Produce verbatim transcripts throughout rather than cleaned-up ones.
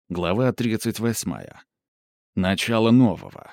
Глава тридцать восьмая. Начало нового.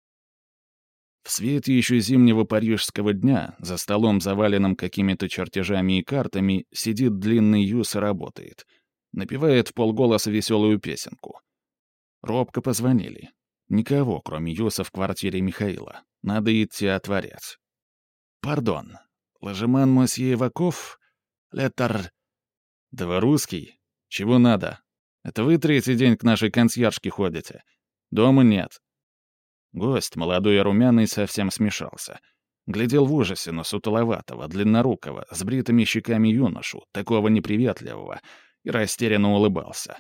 В свете еще зимнего парижского дня, за столом, заваленным какими-то чертежами и картами, сидит длинный Юс и работает. Напевает вполголоса веселую песенку. Робко позвонили. Никого, кроме Юса, в квартире Михаила. Надо идти отворять. «Пардон. Ложеман мосье Иваков? Летар...» «Да вы русский? Чего надо? Это вы третий день к нашей консьержке ходите? Дома нет». Гость, молодой и румяный, совсем смешался. Глядел в ужасе на сутуловатого, длиннорукого, с бритыми щеками юношу, такого неприветливого, и растерянно улыбался.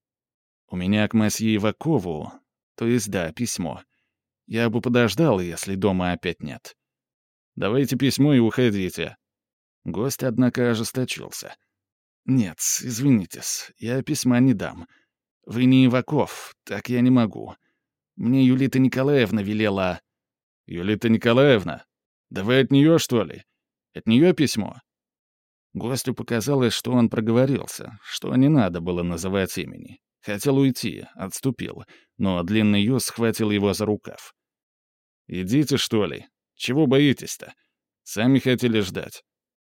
«У меня к мосье Ивакову, то есть да, письмо. Я бы подождал, если дома опять нет. Давайте письмо и уходите». Гость, однако, ожесточился. «Нет, извинитесь, я письма не дам. Вы не Иваков, так я не могу. Мне Юлита Николаевна велела...» «Юлита Николаевна? Да вы от нее, что ли? От нее письмо?» Гостю показалось, что он проговорился, что не надо было называть имени. Хотел уйти, отступил, но длинный Юс схватил его за рукав. «Идите, что ли? Чего боитесь-то? Сами хотели ждать».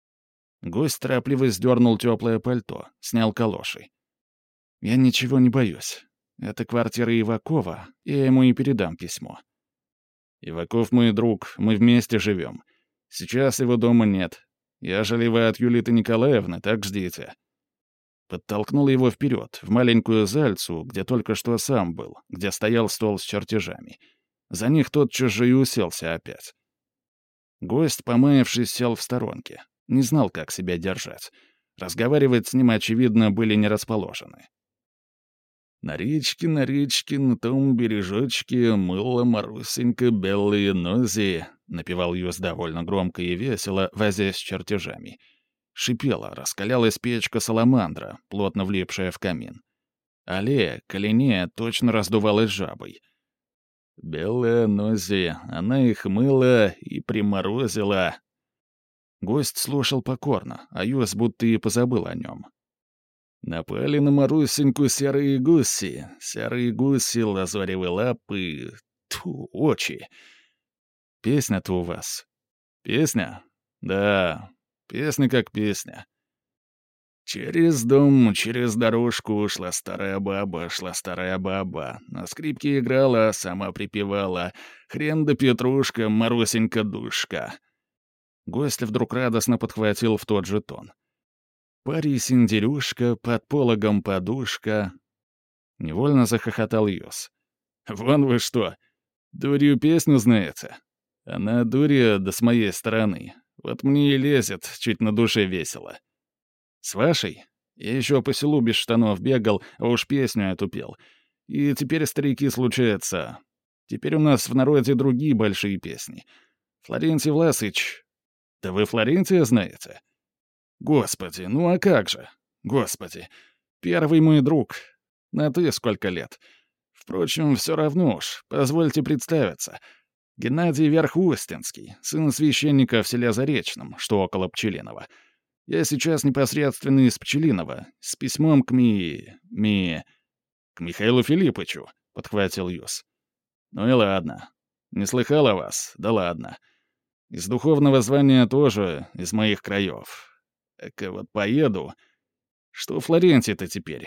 Гость торопливо сдернул теплое пальто, снял калоши. «Я ничего не боюсь. Это квартира Ивакова, я ему и передам письмо». «Иваков мой друг, мы вместе живем. Сейчас его дома нет. Ежели вы от Юлиты Николаевны, так ждите». Подтолкнул его вперед, в маленькую зальцу, где только что сам был, где стоял стол с чертежами. За них тотчас же и уселся опять. Гость, помаявшись, сел в сторонке. Не знал, как себя держать. Разговаривать с ним, очевидно, были не расположены. «На речке, на речке, на том бережочке мыла Марусенька белые нози», — напевал Юс довольно громко и весело, возясь с чертежами. Шипела, раскалялась печка саламандра, плотно влипшая в камин. Аллея, коленея, точно раздувалась жабой. «Белые нози, она их мыла и приморозила». Гость слушал покорно, а Юс будто и позабыл о нем. «Напали на Марусеньку серые гуси, серые гуси, лазоревые лапы, тьфу, очи. Песня-то у вас. Песня? Да, песня как песня. Через дом, через дорожку шла старая баба, шла старая баба. На скрипке играла, сама припевала. Хрен да петрушка, Марусенька-душка». Гость вдруг радостно подхватил в тот же тон. «Пари-синдерюшка, под пологом подушка». Невольно захохотал Юс. «Вон вы что, дурью песню знаете? Она дурья, да с моей стороны. Вот мне и лезет, чуть на душе весело. С вашей? Я еще по селу без штанов бегал, а уж песню эту пел. И теперь, старики, случается. Теперь у нас в народе другие большие песни. Флорентий Власыч. Да вы Флорентия знаете? Господи, ну а как же? Господи, первый мой друг. На ты сколько лет? Впрочем, все равно уж, позвольте представиться. Геннадий Верхоустинский, сын священника в селе Заречном, что около Пчелиного. Я сейчас непосредственно из Пчелиного, с письмом к Ми... Ми... к Михаилу Филиппычу, — подхватил Юс. Ну и ладно. Не слыхал о вас? Да ладно. Из духовного звания тоже, из моих краев. Эка вот поеду. Что Флорентий-то теперь?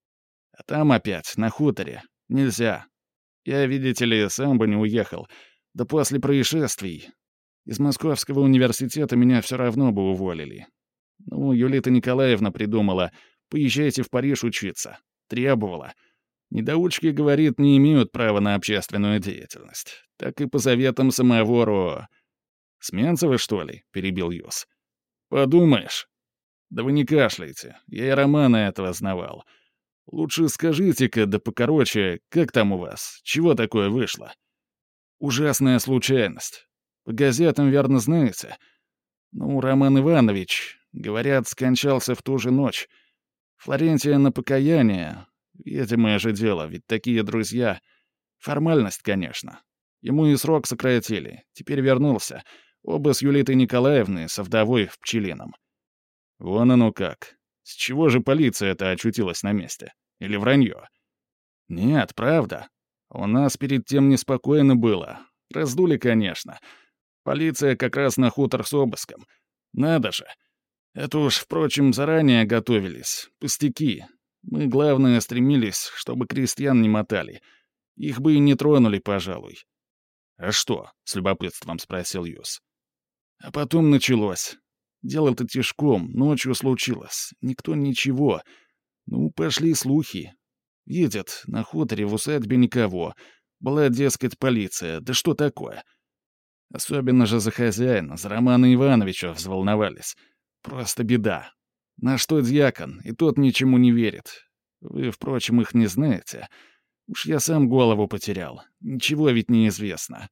А там опять, на хуторе. Нельзя. Я, видите ли, сам бы не уехал. Да после происшествий. Из Московского университета меня все равно бы уволили. Ну, Юлита Николаевна придумала. Поезжайте в Париж учиться. Требовала. Недоучки, говорит, не имеют права на общественную деятельность. Так и по заветам самого Ро... «Сменцева, что ли?» — перебил Юс. «Подумаешь. Да вы не кашляйте. Я и романа этого знавал. Лучше скажите-ка, да покороче, как там у вас? Чего такое вышло?» «Ужасная случайность. По газетам, верно, знаете. Ну, Роман Иванович, говорят, скончался в ту же ночь. Флорентия на покаяние. Видимое же дело, ведь такие друзья. Формальность, конечно. Ему и срок сократили. Теперь вернулся. Оба с Юлитой Николаевной, со вдовой в Пчелином. Вон оно как. С чего же полиция-то очутилась на месте? Или вранье? «Нет, правда. У нас перед тем неспокойно было. Раздули, конечно. Полиция как раз на хутор с обыском. Надо же. Это уж, впрочем, заранее готовились. Пустяки. Мы, главное, стремились, чтобы крестьян не мотали. Их бы и не тронули, пожалуй». «А что?» — с любопытством спросил Юс. А потом началось. Дело-то тяжком, ночью случилось. Никто ничего. Ну, пошли слухи. Видят, на хуторе в усадьбе никого. Была, дескать, полиция. Да что такое? Особенно же за хозяина, за Романа Ивановича взволновались. Просто беда. На что дьякон, и тот ничему не верит. Вы, впрочем, их не знаете. Уж я сам голову потерял. Ничего ведь не известно.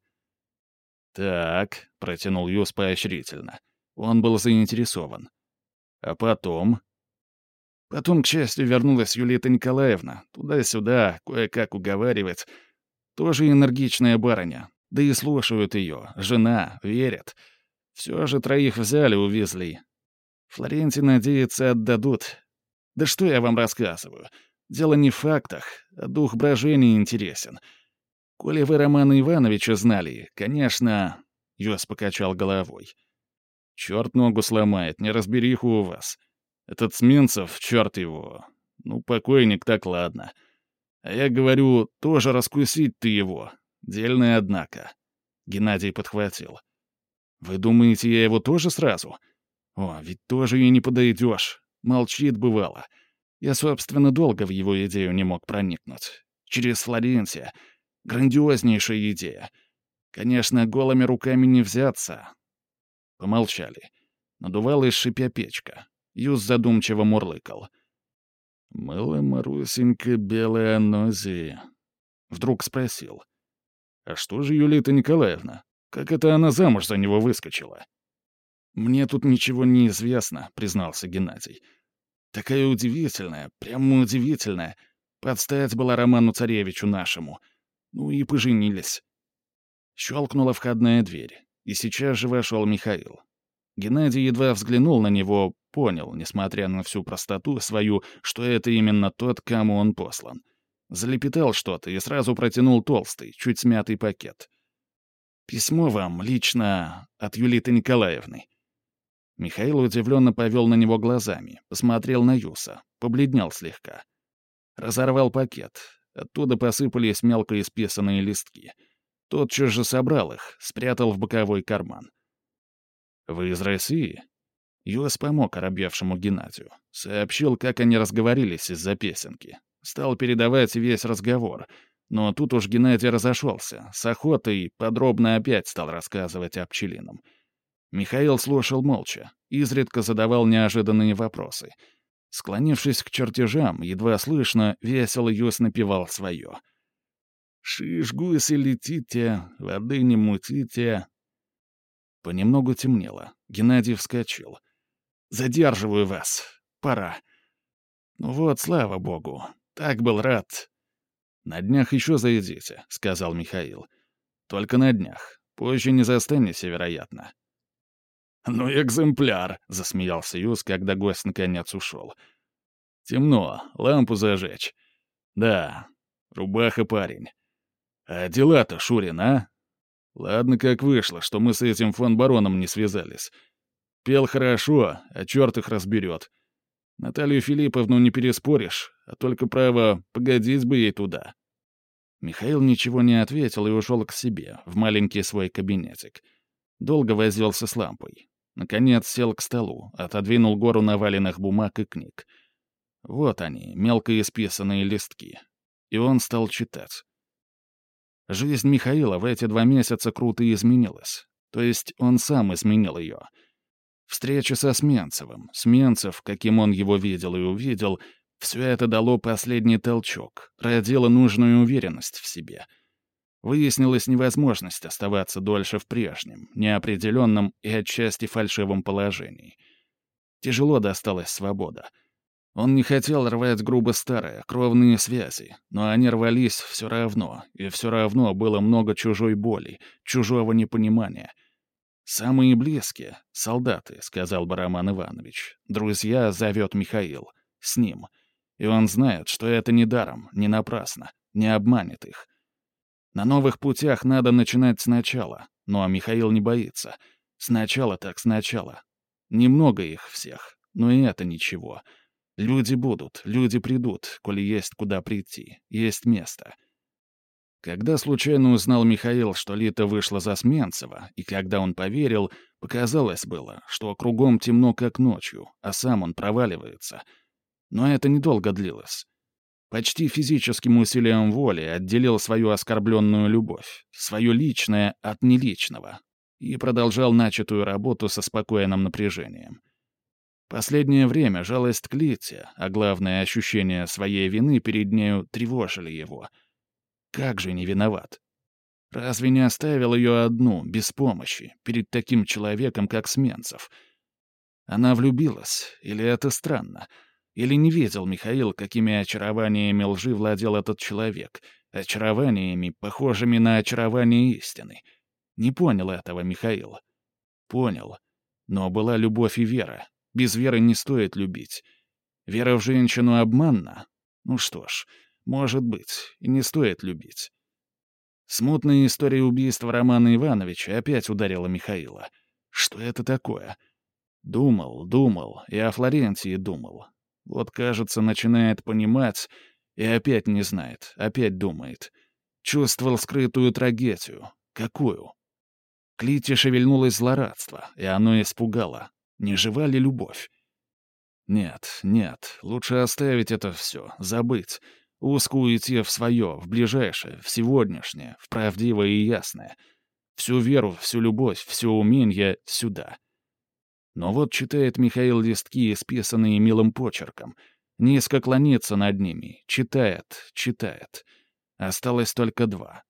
«Так», — протянул Юс поощрительно. Он был заинтересован. «А потом?» Потом, к счастью, вернулась Юлита Николаевна. Туда-сюда, кое-как уговаривать. Тоже энергичная барыня. Да и слушают ее. Жена, верят. Все же троих взяли, увезли. Флоренти, надеется, отдадут. Да что я вам рассказываю? Дело не в фактах, а дух брожения интересен. Коли вы Романа Ивановича знали, конечно...» Юс покачал головой. «Черт ногу сломает, неразбериху у вас. Этот Сменцев, черт его. Ну, покойник, так ладно. А я говорю, тоже раскусить ты его. Дельное, однако». Геннадий подхватил. «Вы думаете, я его тоже сразу? О, ведь тоже и не подойдешь. Молчит, бывало. Я, собственно, долго в его идею не мог проникнуть. Через Флоренция. Грандиознейшая идея. Конечно, голыми руками не взяться». Помолчали. Надувалась шипя печка. Юс задумчиво мурлыкал. «Мыла Марусенька белая нози». Вдруг спросил. «А что же Юлита Николаевна? Как это она замуж за него выскочила?» «Мне тут ничего не известно», — признался Геннадий. «Такая удивительная, прямо удивительная. Подстать была Роману Царевичу нашему. Ну и поженились». Щелкнула входная дверь, и сейчас же вошел Михаил. Геннадий едва взглянул на него, понял, несмотря на всю простоту свою, что это именно тот, кому он послан. Залепетал что-то и сразу протянул толстый, чуть смятый пакет. «Письмо вам, лично, от Юлиты Николаевны». Михаил удивленно повел на него глазами, посмотрел на Юса, побледнел слегка. Разорвал пакет. Оттуда посыпались мелко исписанные листки. Тотчас же собрал их, спрятал в боковой карман. «Вы из России?» Юс помог оробевшему Геннадию. Сообщил, как они разговорились из-за песенки. Стал передавать весь разговор. Но тут уж Геннадий разошелся. С охотой подробно опять стал рассказывать о Пчелином. Михаил слушал молча, изредка задавал неожиданные вопросы. Склонившись к чертежам, едва слышно, весело Юс напевал свое. «Шиш, гуси, летите, воды не мутите». Понемногу темнело. Геннадий вскочил. «Задерживаю вас. Пора». «Ну вот, слава богу. Так был рад». «На днях еще заедите», — сказал Михаил. «Только на днях. Позже не застанете, вероятно». «Ну, экземпляр», — засмеялся Юс, когда гость наконец ушел. «Темно. Лампу зажечь». «Да. Рубаха парень. А дела-то, Шурин, а? Ладно, как вышло, что мы с этим фон бароном не связались. Пел хорошо, а черт их разберет. Наталью Филипповну не переспоришь, а только право погодить бы ей туда». Михаил ничего не ответил и ушел к себе, в маленький свой кабинетик. Долго возился с лампой. Наконец сел к столу, отодвинул гору наваленных бумаг и книг. Вот они, мелко исписанные листки. И он стал читать. Жизнь Михаила в эти два месяца круто изменилась. То есть он сам изменил ее. Встреча со Сменцевым, Сменцев, каким он его видел и увидел, все это дало последний толчок, родило нужную уверенность в себе. Выяснилась невозможность оставаться дольше в прежнем, неопределенном и отчасти фальшивом положении. Тяжело досталась свобода. Он не хотел рвать грубо старые, кровные связи, но они рвались все равно, и все равно было много чужой боли, чужого непонимания. «Самые близкие — солдаты», — сказал бы Роман Иванович. «Друзья зовет Михаил. С ним. И он знает, что это не даром, не напрасно. не обманет их. На новых путях надо начинать сначала, но Михаил не боится. Сначала так сначала. Немного их всех, но и это ничего. Люди будут, люди придут, коли есть куда прийти, есть место. Когда случайно узнал Михаил, что Лита вышла за Сменцева, и когда он поверил, показалось было, что кругом темно, как ночью, а сам он проваливается. Но это недолго длилось. Почти физическим усилием воли отделил свою оскорбленную любовь, свое личное от неличного, и продолжал начатую работу со спокойным напряжением. Последнее время жалость к Лите, а главное ощущение своей вины перед нею тревожили его. Как же не виноват? Разве не оставил ее одну, без помощи, перед таким человеком, как Сменцев? Она влюбилась, или это странно? Или не видел Михаил, какими очарованиями лжи владел этот человек, очарованиями, похожими на очарование истины? Не понял этого Михаил. Понял. Но была любовь и вера. Без веры не стоит любить. Вера в женщину обманна? Ну что ж, может быть, и не стоит любить. Смутная история убийства Романа Ивановича опять ударила Михаила. Что это такое? Думал, думал, и о Флорентии думал. Вот, кажется, начинает понимать, и опять не знает, опять думает. Чувствовал скрытую трагедию. Какую? К Лите шевельнулось злорадство, и оно испугало. Не жива ли любовь? Нет, нет, лучше оставить это все, забыть. Узко уйти в свое, в ближайшее, в сегодняшнее, в правдивое и ясное. Всю веру, всю любовь, все умение сюда. Но вот читает Михаил листки, исписанные милым почерком. Низко клонится над ними, читает, читает. Осталось только два.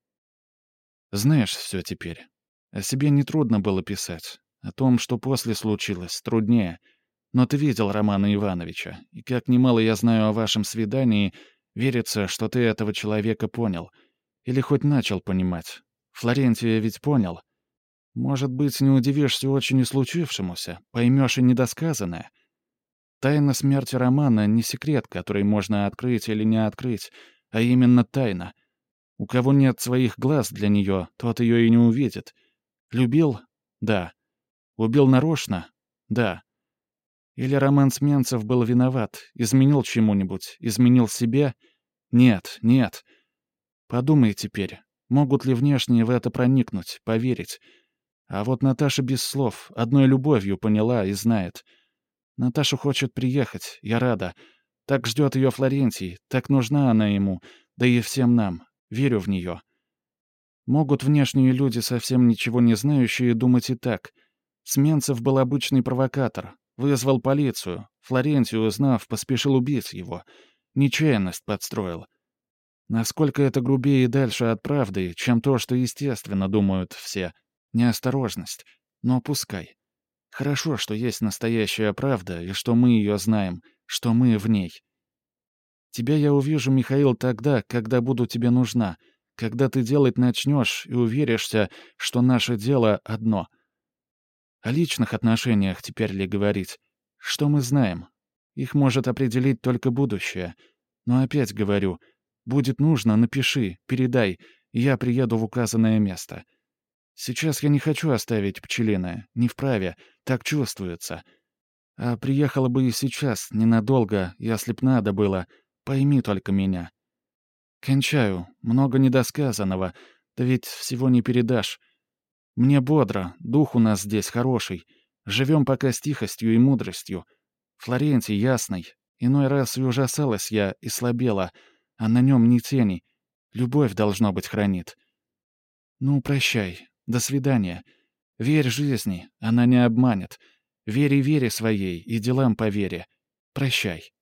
Знаешь все теперь. О себе нетрудно было писать. О том, что после случилось, труднее. Но ты видел Романа Ивановича, и как немало я знаю о вашем свидании, верится, что ты этого человека понял. Или хоть начал понимать. Флорентия ведь понял. Может быть, не удивишься очень и случившемуся, поймешь и недосказанное. Тайна смерти Романа — не секрет, который можно открыть или не открыть, а именно тайна. У кого нет своих глаз для нее, тот ее и не увидит. Любил? Да. Убил нарочно? Да. Или Роман Сменцев был виноват, изменил чему-нибудь, изменил себе? Нет, нет. Подумай теперь, могут ли внешние в это проникнуть, поверить? А вот Наташа без слов, одной любовью поняла и знает. Наташа хочет приехать, я рада. Так ждет ее Флорентий, так нужна она ему, да и всем нам. Верю в нее. Могут внешние люди, совсем ничего не знающие, думать и так. Сменцев был обычный провокатор. Вызвал полицию. Флорентий, узнав, поспешил убить его. Нечаянность подстроил. Насколько это грубее и дальше от правды, чем то, что естественно думают все. Неосторожность. Но пускай. Хорошо, что есть настоящая правда, и что мы ее знаем, что мы в ней. Тебя я увижу, Михаил, тогда, когда буду тебе нужна, когда ты делать начнешь и уверишься, что наше дело одно. О личных отношениях теперь ли говорить? Что мы знаем? Их может определить только будущее. Но опять говорю, будет нужно, напиши, передай, и я приеду в указанное место. Сейчас я не хочу оставить Пчелиное, не вправе, так чувствуется. А приехала бы и сейчас, ненадолго, если б надо было, пойми только меня. Кончаю, много недосказанного, да ведь всего не передашь. Мне бодро, дух у нас здесь хороший. Живем пока с тихостью и мудростью. Флорентий ясный. Иной раз и ужасалась я, и слабела, а на нем ни тени. Любовь, должно быть, хранит. Ну, прощай, до свидания. Верь жизни, она не обманет. Вере вере своей и делам по вере. Прощай.